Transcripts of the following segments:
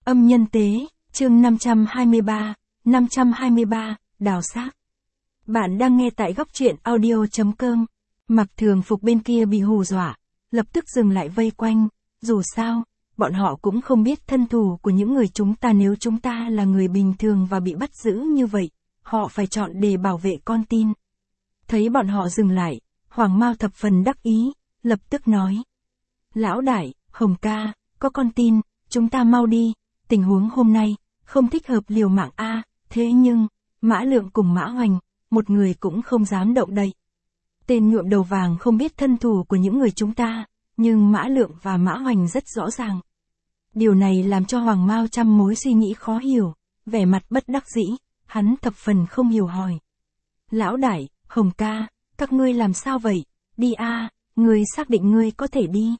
Âm nhân tế, chương 523, đào xác. Bạn đang nghe tại góc truyện audio.com. Mặc thường phục bên kia bị hù dọa, lập tức dừng lại vây quanh, dù sao, bọn họ cũng không biết thân thủ của những người chúng ta. Nếu chúng ta là người bình thường và bị bắt giữ như vậy, họ phải chọn để bảo vệ con tin. Thấy bọn họ dừng lại, Hoàng Mao thập phần đắc ý, lập tức nói. Lão đại, Hồng ca, có con tin, chúng ta mau đi, tình huống hôm nay, không thích hợp liều mạng a. Thế nhưng, Mã Lượng cùng Mã Hoành, một người cũng không dám động đậy. Tên nhuộm đầu vàng không biết thân thủ của những người chúng ta, nhưng Mã Lượng và Mã Hoành rất rõ ràng. Điều này làm cho Hoàng Mao trăm mối suy nghĩ khó hiểu, vẻ mặt bất đắc dĩ, hắn thập phần không hiểu hỏi. Lão đại, Hồng ca, các ngươi làm sao vậy? Đi a, ngươi xác định ngươi có thể đi?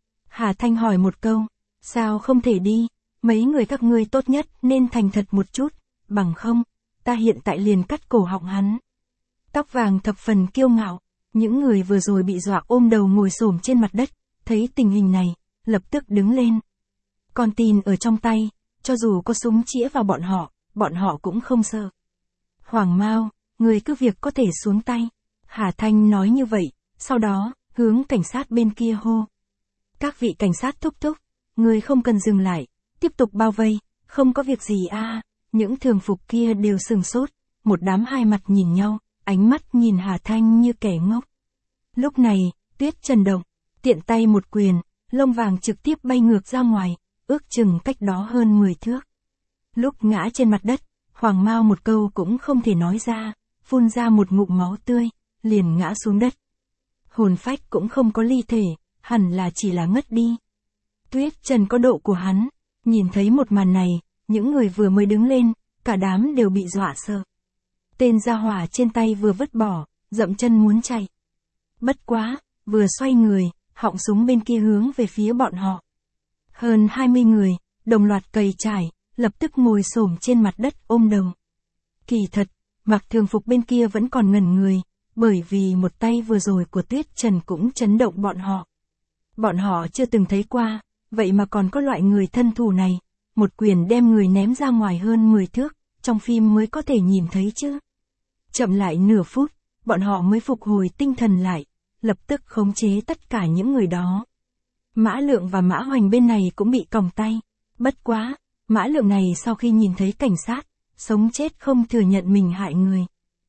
Hà Thanh hỏi một câu, sao không thể đi? Mấy người các ngươi tốt nhất nên thành thật một chút, bằng không, ta hiện tại liền cắt cổ họng hắn. Tóc vàng thập phần kiêu ngạo, những người vừa rồi bị dọa ôm đầu ngồi xổm trên mặt đất, thấy tình hình này, lập tức đứng lên. Con tin ở trong tay, cho dù có súng chĩa vào bọn họ cũng không sợ. Hoàng Mao, người cứ việc có thể xuống tay. Hà Thanh nói như vậy, sau đó, hướng cảnh sát bên kia hô. Các vị cảnh sát thúc thúc, người không cần dừng lại, tiếp tục bao vây, không có việc gì a. Những thường phục kia đều sừng sốt, một đám hai mặt nhìn nhau, ánh mắt nhìn Hà Thanh như kẻ ngốc. Lúc này, Tuyết Trần động, tiện tay một quyền, lông vàng trực tiếp bay ngược ra ngoài, ước chừng cách đó hơn 10 thước. Lúc ngã trên mặt đất, Hoàng Mao một câu cũng không thể nói ra, phun ra một ngụm máu tươi, liền ngã xuống đất. Hồn phách cũng không có ly thể, hẳn là chỉ là ngất đi. Tuyết Trần có độ của hắn, nhìn thấy một màn này, những người vừa mới đứng lên, cả đám đều bị dọa sợ. Tên gia hỏa trên tay vừa vứt bỏ, dậm chân muốn chạy. Bất quá, vừa xoay người, họng súng bên kia hướng về phía bọn họ. Hơn 20 người, đồng loạt cày trải, lập tức ngồi xổm trên mặt đất ôm đầu. Kỳ thật, mặc thường phục bên kia vẫn còn ngẩn người, bởi vì một tay vừa rồi của Tuyết Trần cũng chấn động bọn họ. Bọn họ chưa từng thấy qua, vậy mà còn có loại người thân thủ này, một quyền đem người ném ra ngoài hơn 10 thước, trong phim mới có thể nhìn thấy chứ. Chậm lại nửa phút, bọn họ mới phục hồi tinh thần lại, lập tức khống chế tất cả những người đó. Mã Lượng và Mã Hoành bên này cũng bị còng tay, bất quá, Mã Lượng này sau khi nhìn thấy cảnh sát, sống chết không thừa nhận mình hại người.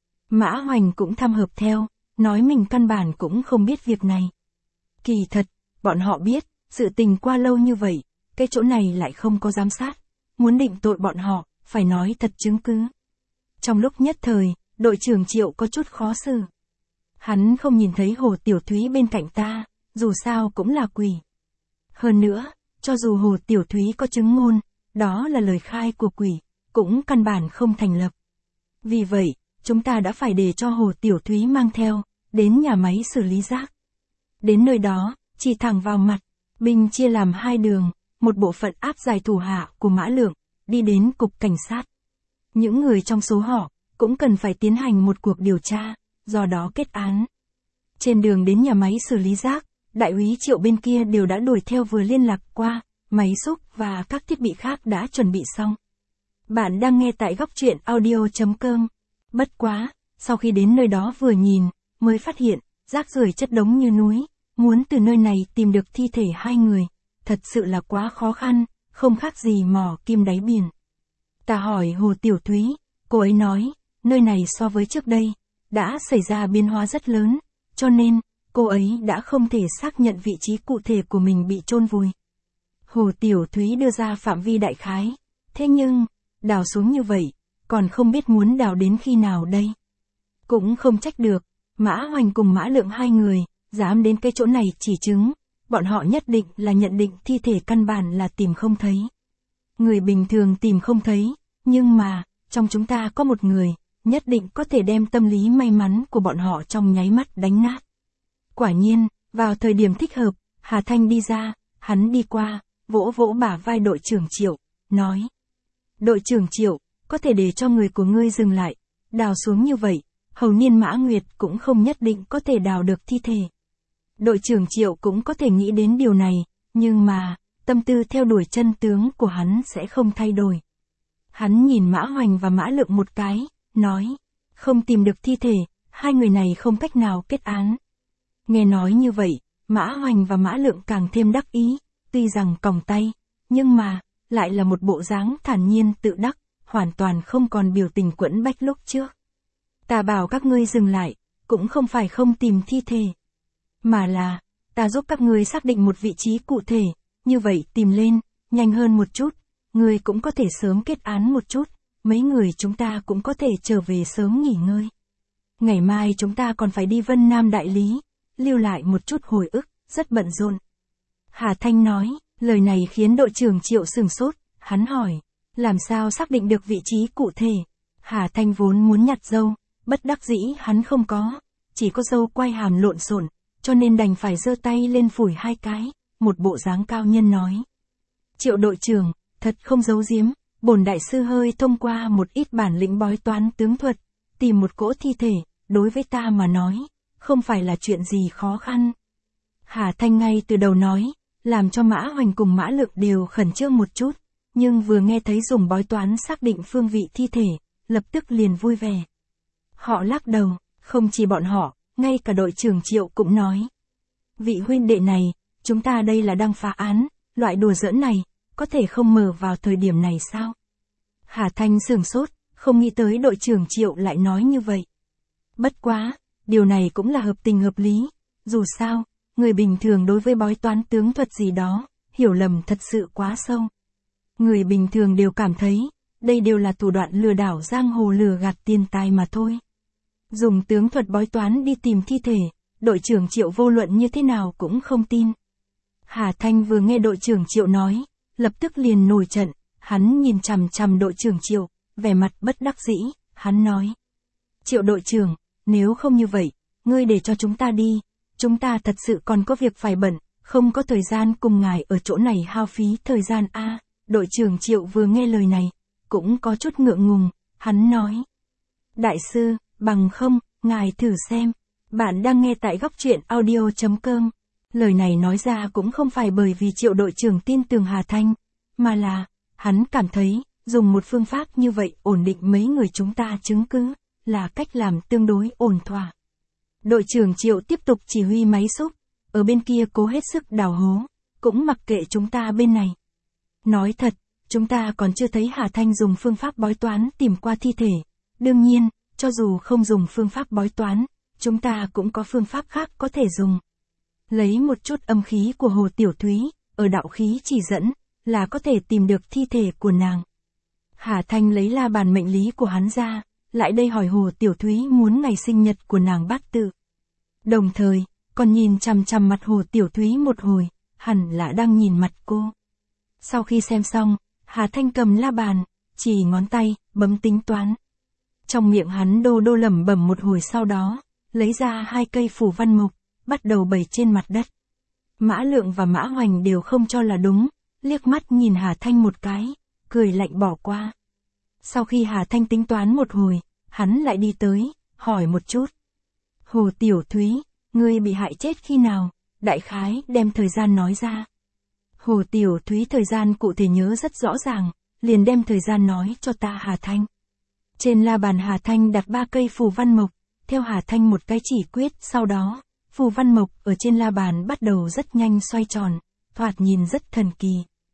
Mã Hoành cũng tham hợp theo, nói mình căn bản cũng không biết việc này. Kỳ thật, bọn họ biết, sự tình qua lâu như vậy, cái chỗ này lại không có giám sát, muốn định tội bọn họ, phải nói thật chứng cứ. Trong lúc nhất thời, đội trưởng Triệu có chút khó xử. Hắn không nhìn thấy Hồ Tiểu Thúy bên cạnh ta, dù sao cũng là quỷ. Hơn nữa, cho dù Hồ Tiểu Thúy có chứng ngôn, đó là lời khai của quỷ, cũng căn bản không thành lập. Vì vậy, chúng ta đã phải để cho Hồ Tiểu Thúy mang theo, đến nhà máy xử lý rác. Đến nơi đó, chỉ thẳng vào mặt, binh chia làm hai đường, một bộ phận áp giải thủ hạ của Mã Lượng, đi đến cục cảnh sát. Những người trong số họ, cũng cần phải tiến hành một cuộc điều tra, do đó kết án. Trên đường đến nhà máy xử lý rác, đại úy Triệu bên kia đều đã đuổi theo vừa liên lạc qua, máy xúc và các thiết bị khác đã chuẩn bị xong. Bạn đang nghe tại góc truyện audio.com. Bất quá, sau khi đến nơi đó vừa nhìn, mới phát hiện, rác rưởi chất đống như núi, muốn từ nơi này tìm được thi thể hai người, thật sự là quá khó khăn, không khác gì mò kim đáy biển. Ta hỏi Hồ Tiểu Thúy, cô ấy nói, nơi này so với trước đây, đã xảy ra biến hóa rất lớn, cho nên, cô ấy đã không thể xác nhận vị trí cụ thể của mình bị chôn vùi. Hồ Tiểu Thúy đưa ra phạm vi đại khái, thế nhưng, đào xuống như vậy, còn không biết muốn đào đến khi nào đây. Cũng không trách được, Mã Hoành cùng Mã Lượng hai người, dám đến cái chỗ này chỉ chứng, bọn họ nhất định là nhận định thi thể căn bản là tìm không thấy. Người bình thường tìm không thấy, nhưng mà, trong chúng ta có một người, nhất định có thể đem tâm lý may mắn của bọn họ trong nháy mắt đánh nát. Quả nhiên, vào thời điểm thích hợp, Hà Thanh đi ra, hắn đi qua, vỗ vỗ bả vai đội trưởng Triệu, nói. Đội trưởng Triệu, có thể để cho người của ngươi dừng lại, đào xuống như vậy, hầu niên Mã Nguyệt cũng không nhất định có thể đào được thi thể. Đội trưởng Triệu cũng có thể nghĩ đến điều này, nhưng mà, tâm tư theo đuổi chân tướng của hắn sẽ không thay đổi. Hắn nhìn Mã Hoành và Mã Lượng một cái, nói, không tìm được thi thể, hai người này không cách nào kết án. Nghe nói như vậy, Mã Hoành và Mã Lượng càng thêm đắc ý, tuy rằng còng tay, nhưng mà, lại là một bộ dáng thản nhiên tự đắc, hoàn toàn không còn biểu tình quẫn bách lúc trước. Ta bảo các ngươi dừng lại, cũng không phải không tìm thi thể, mà là, ta giúp các ngươi xác định một vị trí cụ thể, như vậy tìm lên, nhanh hơn một chút, ngươi cũng có thể sớm kết án một chút, mấy người chúng ta cũng có thể trở về sớm nghỉ ngơi. Ngày mai chúng ta còn phải đi Vân Nam đại lý, lưu lại một chút hồi ức, rất bận rộn. Hà Thanh nói, lời này khiến đội trưởng Triệu sửng sốt, hắn hỏi, làm sao xác định được vị trí cụ thể? Hà Thanh vốn muốn nhặt râu, bất đắc dĩ hắn không có, chỉ có râu quai hàm lộn xộn, cho nên đành phải giơ tay lên phủi hai cái, một bộ dáng cao nhân nói. Triệu đội trưởng, thật không giấu giếm, bổn đại sư hơi thông qua một ít bản lĩnh bói toán tướng thuật, tìm một cỗ thi thể, đối với ta mà nói, không phải là chuyện gì khó khăn. Hà Thanh ngay từ đầu nói, làm cho Mã Hoành cùng Mã Lượng đều khẩn trương một chút, nhưng vừa nghe thấy dùng bói toán xác định phương vị thi thể, lập tức liền vui vẻ. Họ lắc đầu, không chỉ bọn họ, ngay cả đội trưởng Triệu cũng nói. Vị huynh đệ này, chúng ta đây là đang phá án, loại đùa giỡn này, có thể không mở vào thời điểm này sao? Hà Thanh sửng sốt, không nghĩ tới đội trưởng Triệu lại nói như vậy. Bất quá, điều này cũng là hợp tình hợp lý, dù sao, người bình thường đối với bói toán tướng thuật gì đó, hiểu lầm thật sự quá sâu. Người bình thường đều cảm thấy, đây đều là thủ đoạn lừa đảo giang hồ lừa gạt tiền tài mà thôi. Dùng tướng thuật bói toán đi tìm thi thể, đội trưởng Triệu vô luận như thế nào cũng không tin. Hà Thanh vừa nghe đội trưởng Triệu nói, lập tức liền nổi trận, hắn nhìn chằm chằm đội trưởng Triệu, vẻ mặt bất đắc dĩ, hắn nói. Triệu đội trưởng, nếu không như vậy, ngươi để cho chúng ta đi, chúng ta thật sự còn có việc phải bận, không có thời gian cùng ngài ở chỗ này hao phí thời gian a. Đội trưởng Triệu vừa nghe lời này, cũng có chút ngượng ngùng, hắn nói. Đại sư, bằng không, ngài thử xem, bạn đang nghe tại góc truyện audio.com. Lời này nói ra cũng không phải bởi vì Triệu đội trưởng tin tưởng Hà Thanh, mà là, hắn cảm thấy, dùng một phương pháp như vậy ổn định mấy người chúng ta chứng cứ, là cách làm tương đối ổn thỏa. Đội trưởng Triệu tiếp tục chỉ huy máy xúc, ở bên kia cố hết sức đào hố, cũng mặc kệ chúng ta bên này. Nói thật, chúng ta còn chưa thấy Hà Thanh dùng phương pháp bói toán tìm qua thi thể. Đương nhiên, cho dù không dùng phương pháp bói toán, chúng ta cũng có phương pháp khác có thể dùng. Lấy một chút âm khí của Hồ Tiểu Thúy, ở đạo khí chỉ dẫn, là có thể tìm được thi thể của nàng. Hà Thanh lấy la bàn mệnh lý của hắn ra, lại đây hỏi Hồ Tiểu Thúy muốn ngày sinh nhật của nàng bát tự. Đồng thời, còn nhìn chằm chằm mặt Hồ Tiểu Thúy một hồi, hẳn là đang nhìn mặt cô. Sau khi xem xong, Hà Thanh cầm la bàn, chỉ ngón tay, bấm tính toán. Trong miệng hắn đô đô lẩm bẩm một hồi sau đó, lấy ra 2 cây phù văn mộc, bắt đầu bày trên mặt đất. Mã Lượng và Mã Hoành đều không cho là đúng, liếc mắt nhìn Hà Thanh một cái, cười lạnh bỏ qua. Sau khi Hà Thanh tính toán một hồi, hắn lại đi tới, hỏi một chút. Hồ Tiểu Thúy, ngươi bị hại chết khi nào? Đại khái đem thời gian nói ra. Hồ Tiểu Thúy thời gian cụ thể nhớ rất rõ ràng, liền đem thời gian nói cho ta Hà Thanh. Trên la bàn Hà Thanh đặt 3 cây phù văn mộc, theo Hà Thanh một cái chỉ quyết, sau đó, phù văn mộc ở trên la bàn bắt đầu rất nhanh xoay tròn, thoạt nhìn rất thần kỳ.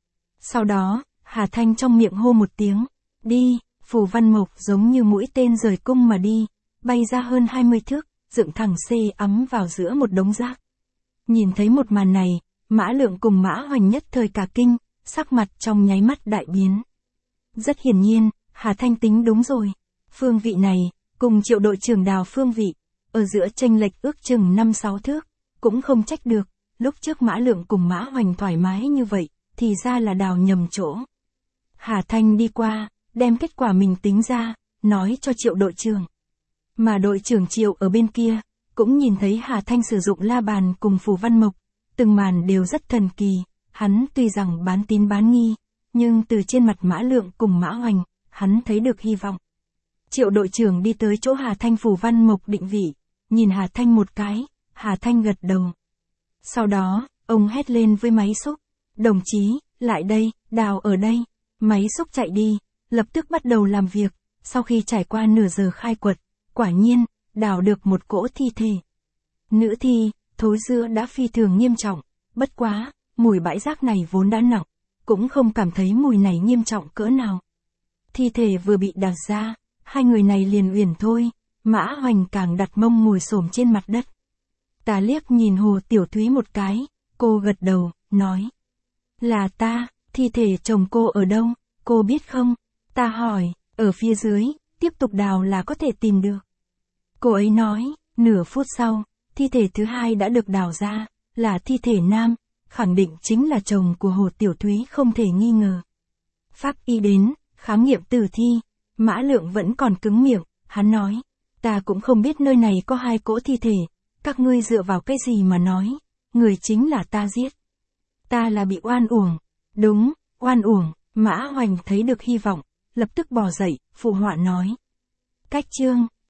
Sau đó, Hà Thanh trong miệng hô một tiếng, đi, phù văn mộc giống như mũi tên rời cung mà đi, bay ra hơn 20 thước, dựng thẳng xê ấm vào giữa một đống rác. Nhìn thấy một màn này, Mã Lượng cùng Mã Hoành nhất thời cả kinh, sắc mặt trong nháy mắt đại biến. Rất hiển nhiên, Hà Thanh tính đúng rồi. Phương vị này, cùng Triệu đội trưởng đào phương vị, ở giữa chênh lệch ước chừng 5-6 thước, cũng không trách được, lúc trước Mã Lượng cùng Mã Hoành thoải mái như vậy, thì ra là đào nhầm chỗ. Hà Thanh đi qua, đem kết quả mình tính ra, nói cho Triệu đội trưởng. Mà đội trưởng Triệu ở bên kia, cũng nhìn thấy Hà Thanh sử dụng la bàn cùng phù văn mộc, từng màn đều rất thần kỳ, hắn tuy rằng bán tín bán nghi, nhưng từ trên mặt Mã Lượng cùng Mã Hoành, hắn thấy được hy vọng. Triệu đội trưởng đi tới chỗ Hà Thanh phù văn mộc định vị, nhìn Hà Thanh một cái, Hà Thanh gật đầu. Sau đó, ông hét lên với máy xúc, đồng chí, lại đây, đào ở đây. Máy xúc chạy đi, lập tức bắt đầu làm việc, sau khi trải qua nửa giờ khai quật, quả nhiên, đào được một cỗ thi thể. Nữ thi, thối rữa đã phi thường nghiêm trọng, bất quá, mùi bãi rác này vốn đã nặng, cũng không cảm thấy mùi này nghiêm trọng cỡ nào. Thi thể vừa bị đào ra, hai người này liền uyển thôi, Mã Hoành càng đặt mông ngồi xổm trên mặt đất. Ta liếc nhìn Hồ Tiểu Thúy một cái, cô gật đầu, nói. Là ta, thi thể chồng cô ở đâu, cô biết không? Ta hỏi, ở phía dưới, tiếp tục đào là có thể tìm được. Cô ấy nói, nửa phút sau, thi thể thứ hai đã được đào ra, là thi thể nam, khẳng định chính là chồng của Hồ Tiểu Thúy không thể nghi ngờ. Pháp y đến, khám nghiệm tử thi, Mã Lượng vẫn còn cứng miệng, hắn nói, ta cũng không biết nơi này có hai cỗ thi thể, các ngươi dựa vào cái gì mà nói, người chính là ta giết. Ta là bị oan uổng. Đúng, oan uổng. Mã Hoành thấy được hy vọng, lập tức bò dậy, phụ họa nói. Cách chương